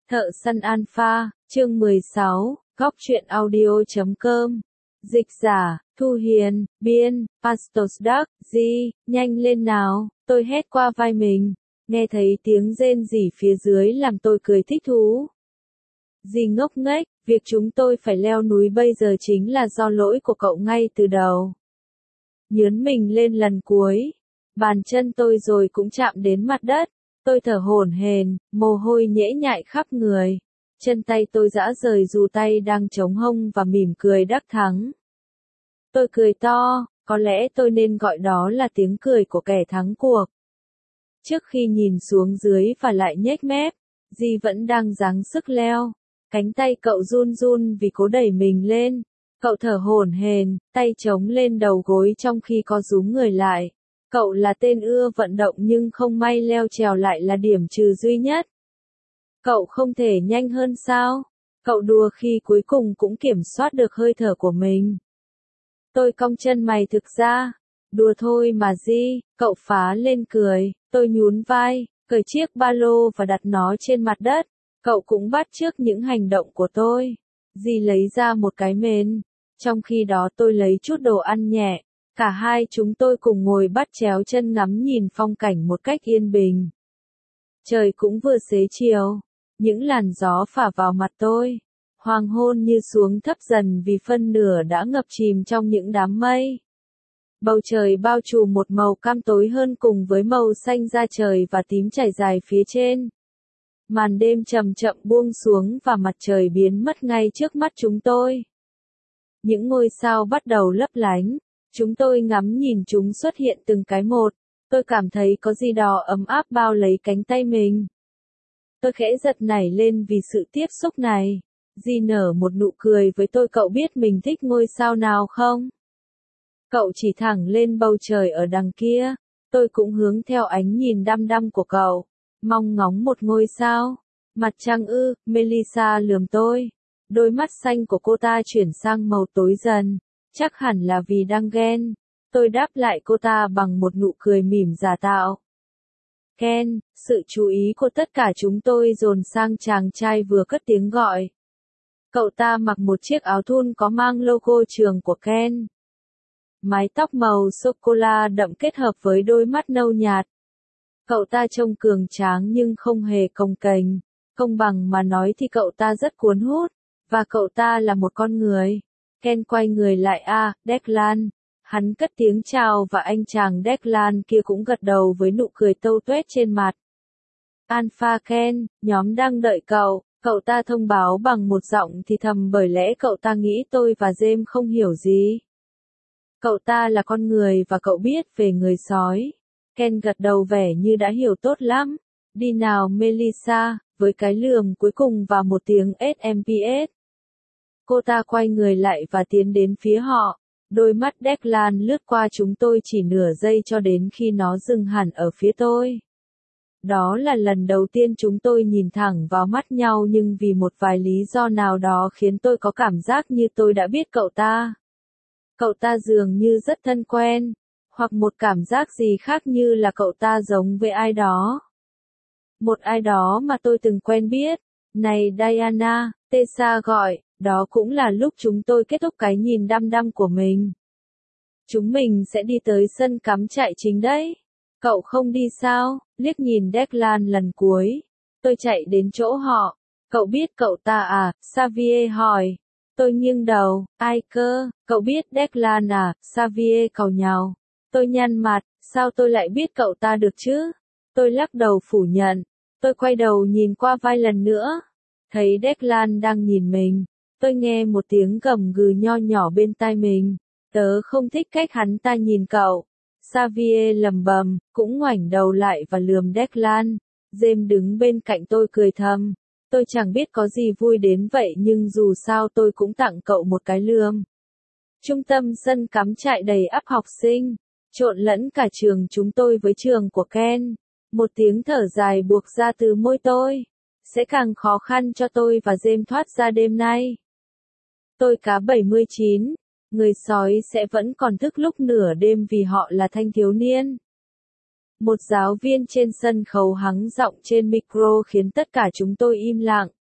Thợ săn Alpha, chương 16, góc truyện audio.com. Dịch giả, Thu Hiền, biên, Pastos Duck, Di, nhanh lên nào, tôi hét qua vai mình, nghe thấy tiếng rên rỉ phía dưới làm tôi cười thích thú. Di ngốc nghếch, việc chúng tôi phải leo núi bây giờ chính là do lỗi của cậu ngay từ đầu. Nhớn mình lên lần cuối, bàn chân tôi rồi cũng chạm đến mặt đất. Tôi thở hổn hển, mồ hôi nhễ nhại khắp người. Chân tay tôi rã rời dù tay đang chống hông và mỉm cười đắc thắng. Tôi cười to, có lẽ tôi nên gọi đó là tiếng cười của kẻ thắng cuộc. Trước khi nhìn xuống dưới và lại nhếch mép, Di vẫn đang giáng sức leo. Cánh tay cậu run run vì cố đẩy mình lên. Cậu thở hổn hển, tay chống lên đầu gối trong khi co rúm người lại. Cậu là tên ưa vận động nhưng không may leo trèo lại là điểm trừ duy nhất. Cậu không thể nhanh hơn sao? Cậu đùa khi cuối cùng cũng kiểm soát được hơi thở của mình. Tôi cong chân mày thực ra. Đùa thôi mà Di, cậu phá lên cười. Tôi nhún vai, cởi chiếc ba lô và đặt nó trên mặt đất. Cậu cũng bắt chước những hành động của tôi. Di lấy ra một cái mền. Trong khi đó tôi lấy chút đồ ăn nhẹ. Cả hai chúng tôi cùng ngồi bắt chéo chân ngắm nhìn phong cảnh một cách yên bình. Trời cũng vừa xế chiều. Những làn gió phả vào mặt tôi. Hoàng hôn như xuống thấp dần vì phân nửa đã ngập chìm trong những đám mây. Bầu trời bao trùm một màu cam tối hơn cùng với màu xanh da trời và tím trải dài phía trên. Màn đêm chậm chậm buông xuống và mặt trời biến mất ngay trước mắt chúng tôi. Những ngôi sao bắt đầu lấp lánh. Chúng tôi ngắm nhìn chúng xuất hiện từng cái một. Tôi cảm thấy có gì đó ấm áp bao lấy cánh tay mình. Tôi khẽ giật nảy lên vì sự tiếp xúc này. Di nở một nụ cười với tôi. Cậu biết mình thích ngôi sao nào không? Cậu chỉ thẳng lên bầu trời ở đằng kia. Tôi cũng hướng theo ánh nhìn đăm đăm của cậu. Mong ngóng một ngôi sao. Mặt trăng ư, Melissa lườm tôi. Đôi mắt xanh của cô ta chuyển sang màu tối dần. Chắc hẳn là vì đang ghen. Tôi đáp lại cô ta bằng một nụ cười mỉm giả tạo. Ken, sự chú ý của tất cả chúng tôi dồn sang chàng trai vừa cất tiếng gọi. Cậu ta mặc một chiếc áo thun có mang logo trường của Ken. Mái tóc màu sô-cô-la đậm kết hợp với đôi mắt nâu nhạt. Cậu ta trông cường tráng nhưng không hề cồng kềnh. Công bằng mà nói thì cậu ta rất cuốn hút. Và cậu ta là một con người. Ken quay người lại Declan. Hắn cất tiếng chào và anh chàng Declan kia cũng gật đầu với nụ cười tâu tuét trên mặt. Alpha Ken, nhóm đang đợi cậu. Cậu ta thông báo bằng một giọng thì thầm bởi lẽ cậu ta nghĩ tôi và James không hiểu gì. Cậu ta là con người và cậu biết về người sói. Ken gật đầu vẻ như đã hiểu tốt lắm. Đi nào Melissa, với cái lườm cuối cùng và một tiếng SMPS. Cô ta quay người lại và tiến đến phía họ. Đôi mắt Declan lướt qua chúng tôi chỉ nửa giây cho đến khi nó dừng hẳn ở phía tôi. Đó là lần đầu tiên chúng tôi nhìn thẳng vào mắt nhau nhưng vì một vài lý do nào đó khiến tôi có cảm giác như tôi đã biết cậu ta. Cậu ta dường như rất thân quen, hoặc một cảm giác gì khác như là cậu ta giống với ai đó. Một ai đó mà tôi từng quen biết. Này Diana, Tessa gọi. Đó cũng là lúc chúng tôi kết thúc cái nhìn đăm đăm của mình. Chúng mình sẽ đi tới sân cắm trại chính đấy. Cậu không đi sao? Liếc nhìn Declan lần cuối. Tôi chạy đến chỗ họ. Cậu biết cậu ta à? Xavier hỏi. Tôi nghiêng đầu. Ai cơ? Cậu biết Declan à? Xavier càu nhàu. Tôi nhăn mặt. Sao tôi lại biết cậu ta được chứ? Tôi lắc đầu phủ nhận. Tôi quay đầu nhìn qua vai lần nữa. Thấy Declan đang nhìn mình. Tôi nghe một tiếng gầm gừ nho nhỏ bên tai mình. Tớ không thích cách hắn ta nhìn cậu. Xavier lầm bầm, cũng ngoảnh đầu lại và lườm Declan. James đứng bên cạnh tôi cười thầm. Tôi chẳng biết có gì vui đến vậy nhưng dù sao tôi cũng tặng cậu một cái lườm. Trung tâm sân cắm trại đầy ắp học sinh. Trộn lẫn cả trường chúng tôi với trường của Ken. Một tiếng thở dài buộc ra từ môi tôi. Sẽ càng khó khăn cho tôi và James thoát ra đêm nay. Tôi cá 79, người sói sẽ vẫn còn thức lúc nửa đêm vì họ là thanh thiếu niên. Một giáo viên trên sân khấu hắng giọng trên micro khiến tất cả chúng tôi im lặng.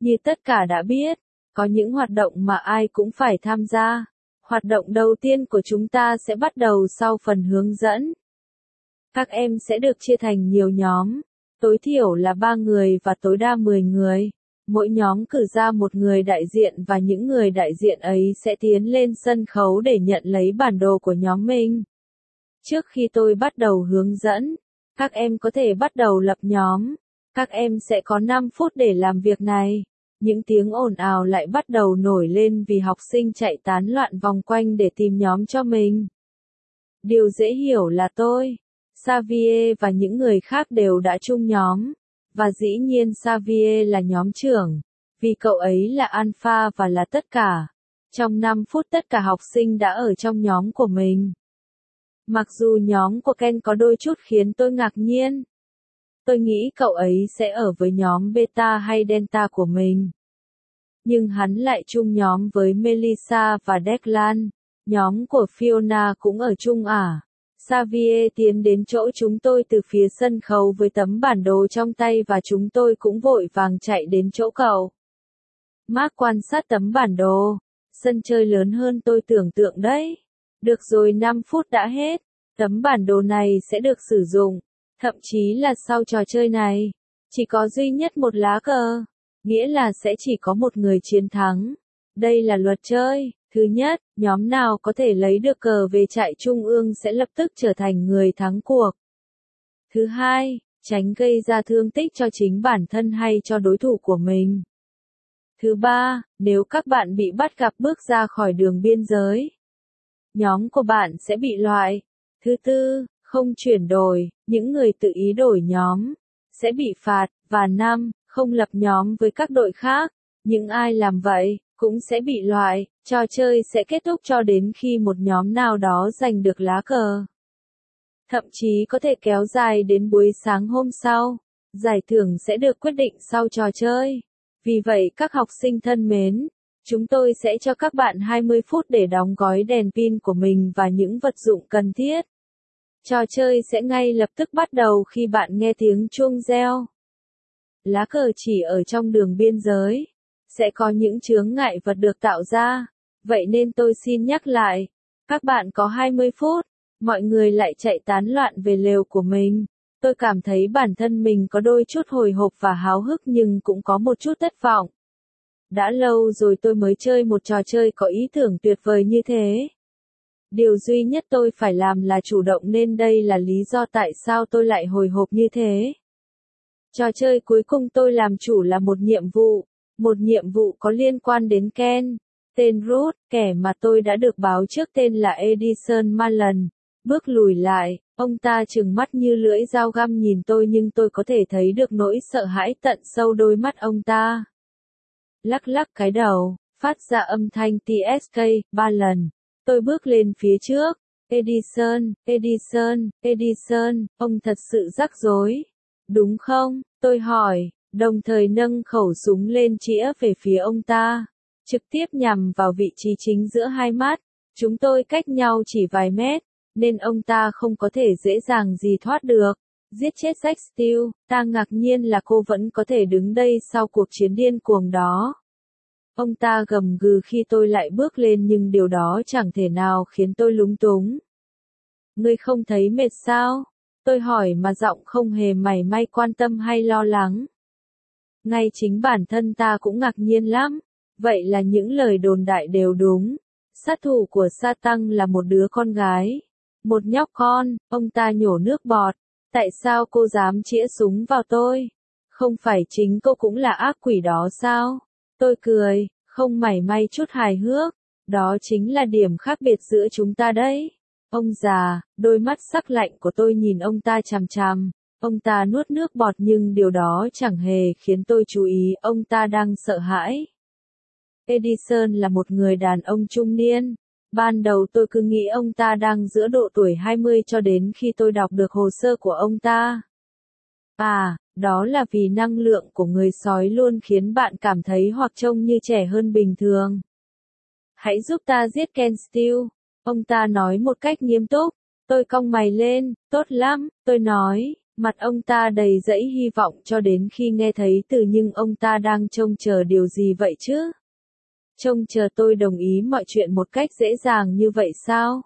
Như tất cả đã biết, có những hoạt động mà ai cũng phải tham gia. Hoạt động đầu tiên của chúng ta sẽ bắt đầu sau phần hướng dẫn. Các em sẽ được chia thành nhiều nhóm, tối thiểu là 3 người và tối đa 10 người. Mỗi nhóm cử ra một người đại diện và những người đại diện ấy sẽ tiến lên sân khấu để nhận lấy bản đồ của nhóm mình. Trước khi tôi bắt đầu hướng dẫn, các em có thể bắt đầu lập nhóm. Các em sẽ có 5 phút để làm việc này. Những tiếng ồn ào lại bắt đầu nổi lên vì học sinh chạy tán loạn vòng quanh để tìm nhóm cho mình. Điều dễ hiểu là tôi, Xavier và những người khác đều đã chung nhóm. Và dĩ nhiên Xavier là nhóm trưởng, vì cậu ấy là alpha và là tất cả. Trong 5 phút tất cả học sinh đã ở trong nhóm của mình. Mặc dù nhóm của Ken có đôi chút khiến tôi ngạc nhiên. Tôi nghĩ cậu ấy sẽ ở với nhóm beta hay delta của mình. Nhưng hắn lại chung nhóm với Melissa và Declan. Nhóm của Fiona cũng ở chung à? Xavier tiến đến chỗ chúng tôi từ phía sân khấu với tấm bản đồ trong tay và chúng tôi cũng vội vàng chạy đến chỗ cậu. Mark quan sát tấm bản đồ. Sân chơi lớn hơn tôi tưởng tượng đấy. Được rồi, 5 phút đã hết. Tấm bản đồ này sẽ được sử dụng. Thậm chí là sau trò chơi này, chỉ có duy nhất một lá cờ. Nghĩa là sẽ chỉ có một người chiến thắng. Đây là luật chơi. Thứ nhất, nhóm nào có thể lấy được cờ về trại trung ương sẽ lập tức trở thành người thắng cuộc. Thứ hai, tránh gây ra thương tích cho chính bản thân hay cho đối thủ của mình. Thứ ba, nếu các bạn bị bắt gặp bước ra khỏi đường biên giới, nhóm của bạn sẽ bị loại. Thứ tư, không chuyển đổi, những người tự ý đổi nhóm sẽ bị phạt. Và năm, không lập nhóm với các đội khác. Những ai làm vậy cũng sẽ bị loại. Trò chơi sẽ kết thúc cho đến khi một nhóm nào đó giành được lá cờ. Thậm chí có thể kéo dài đến buổi sáng hôm sau. Giải thưởng sẽ được quyết định sau trò chơi. Vì vậy các học sinh thân mến, chúng tôi sẽ cho các bạn 20 phút để đóng gói đèn pin của mình và những vật dụng cần thiết. Trò chơi sẽ ngay lập tức bắt đầu khi bạn nghe tiếng chuông reo. Lá cờ chỉ ở trong đường biên giới. Sẽ có những chướng ngại vật được tạo ra. Vậy nên tôi xin nhắc lại. Các bạn có 20 phút. Mọi người lại chạy tán loạn về lều của mình. Tôi cảm thấy bản thân mình có đôi chút hồi hộp và háo hức nhưng cũng có một chút thất vọng. Đã lâu rồi tôi mới chơi một trò chơi có ý tưởng tuyệt vời như thế. Điều duy nhất tôi phải làm là chủ động nên đây là lý do tại sao tôi lại hồi hộp như thế. Trò chơi cuối cùng tôi làm chủ là một nhiệm vụ. Một nhiệm vụ có liên quan đến Ken. Tên Ruth, kẻ mà tôi đã được báo trước tên là Edison Mallen. Bước lùi lại, ông ta trừng mắt như lưỡi dao găm nhìn tôi nhưng tôi có thể thấy được nỗi sợ hãi tận sâu đôi mắt ông ta. Lắc lắc cái đầu, phát ra âm thanh TSK 3 lần. Tôi bước lên phía trước. Edison, Edison, Edison, ông thật sự rắc rối. Đúng không? Tôi hỏi, đồng thời nâng khẩu súng lên chĩa về phía ông ta. Trực tiếp nhằm vào vị trí chính giữa hai mắt. Chúng tôi cách nhau chỉ vài mét, nên ông ta không có thể dễ dàng gì thoát được. Giết chết Jack Steele, ta ngạc nhiên là cô vẫn có thể đứng đây sau cuộc chiến điên cuồng đó. Ông ta gầm gừ khi tôi lại bước lên nhưng điều đó chẳng thể nào khiến tôi lúng túng. Ngươi không thấy mệt sao? Tôi hỏi mà giọng không hề mảy may quan tâm hay lo lắng. Ngay chính bản thân ta cũng ngạc nhiên lắm. Vậy là những lời đồn đại đều đúng. Sát thủ của Satan là một đứa con gái. Một nhóc con, ông ta nhổ nước bọt. Tại sao cô dám chĩa súng vào tôi? Không phải chính cô cũng là ác quỷ đó sao? Tôi cười, không mảy may chút hài hước. Đó chính là điểm khác biệt giữa chúng ta đấy. Ông già, đôi mắt sắc lạnh của tôi nhìn ông ta chằm chằm. Ông ta nuốt nước bọt nhưng điều đó chẳng hề khiến tôi chú ý, ông ta đang sợ hãi. Edison là một người đàn ông trung niên. Ban đầu tôi cứ nghĩ ông ta đang giữa độ tuổi 20 cho đến khi tôi đọc được hồ sơ của ông ta. À, đó là vì năng lượng của người sói luôn khiến bạn cảm thấy hoặc trông như trẻ hơn bình thường. Hãy giúp ta giết Ken Steele. Ông ta nói một cách nghiêm túc. Tôi cong mày lên, tốt lắm, tôi nói, Mặt ông ta đầy dẫy hy vọng cho đến khi nghe thấy từ nhưng ông ta đang trông chờ điều gì vậy chứ? Trông chờ tôi đồng ý mọi chuyện một cách dễ dàng như vậy sao?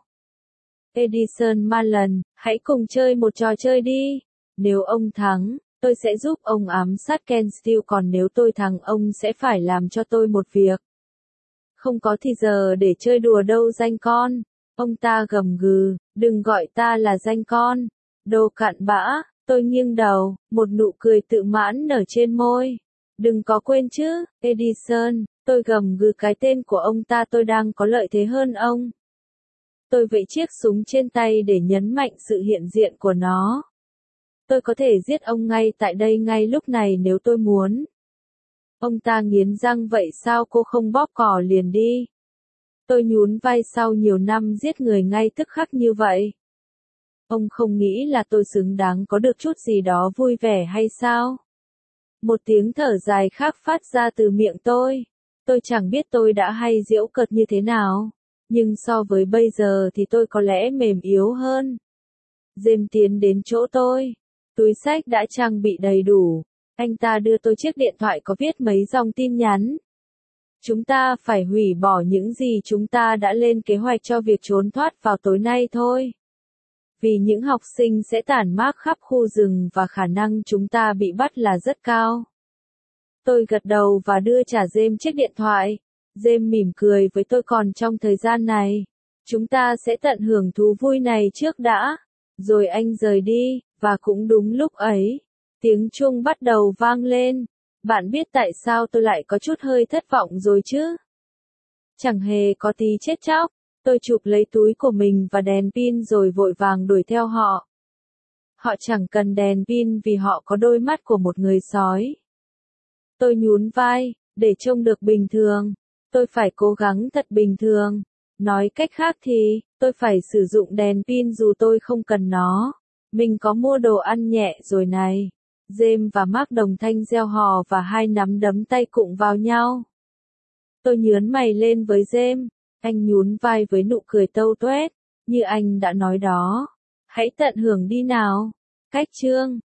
Edison Marlon, hãy cùng chơi một trò chơi đi. Nếu ông thắng, tôi sẽ giúp ông ám sát Ken Steele, còn nếu tôi thắng ông sẽ phải làm cho tôi một việc. Không có thì giờ để chơi đùa đâu danh con. Ông ta gầm gừ, đừng gọi ta là danh con. Đồ cặn bã, tôi nghiêng đầu, một nụ cười tự mãn nở trên môi. Đừng có quên chứ, Edison, tôi gầm gừ cái tên của ông ta, tôi đang có lợi thế hơn ông. Tôi vẫy chiếc súng trên tay để nhấn mạnh sự hiện diện của nó. Tôi có thể giết ông ngay tại đây ngay lúc này nếu tôi muốn. Ông ta nghiến răng, vậy sao cô không bóp cò liền đi? Tôi nhún vai, sau nhiều năm giết người ngay tức khắc như vậy. Ông không nghĩ là tôi xứng đáng có được chút gì đó vui vẻ hay sao? Một tiếng thở dài khác phát ra từ miệng tôi. Tôi chẳng biết tôi đã hay giễu cợt như thế nào. Nhưng so với bây giờ thì tôi có lẽ mềm yếu hơn. James tiến đến chỗ tôi. Túi xách đã trang bị đầy đủ. Anh ta đưa tôi chiếc điện thoại có viết mấy dòng tin nhắn. Chúng ta phải hủy bỏ những gì chúng ta đã lên kế hoạch cho việc trốn thoát vào tối nay thôi. Vì những học sinh sẽ tản mát khắp khu rừng và khả năng chúng ta bị bắt là rất cao. Tôi gật đầu và đưa trả James chiếc điện thoại. James mỉm cười với tôi, còn trong thời gian này, chúng ta sẽ tận hưởng thú vui này trước đã. Rồi anh rời đi, và cũng đúng lúc ấy, tiếng chuông bắt đầu vang lên. Bạn biết tại sao tôi lại có chút hơi thất vọng rồi chứ? Chẳng hề có tí chết chóc. Tôi chụp lấy túi của mình và đèn pin rồi vội vàng đuổi theo họ. Họ chẳng cần đèn pin vì họ có đôi mắt của một người sói. Tôi nhún vai, để trông được bình thường. Tôi phải cố gắng thật bình thường. Nói cách khác thì, tôi phải sử dụng đèn pin dù tôi không cần nó. Mình có mua đồ ăn nhẹ rồi này. James và Mark đồng thanh reo hò và hai nắm đấm tay cụng vào nhau. Tôi nhướng mày lên với James. Anh nhún vai với nụ cười tâu tuét. Như anh đã nói đó. Hãy tận hưởng đi nào. Cách chương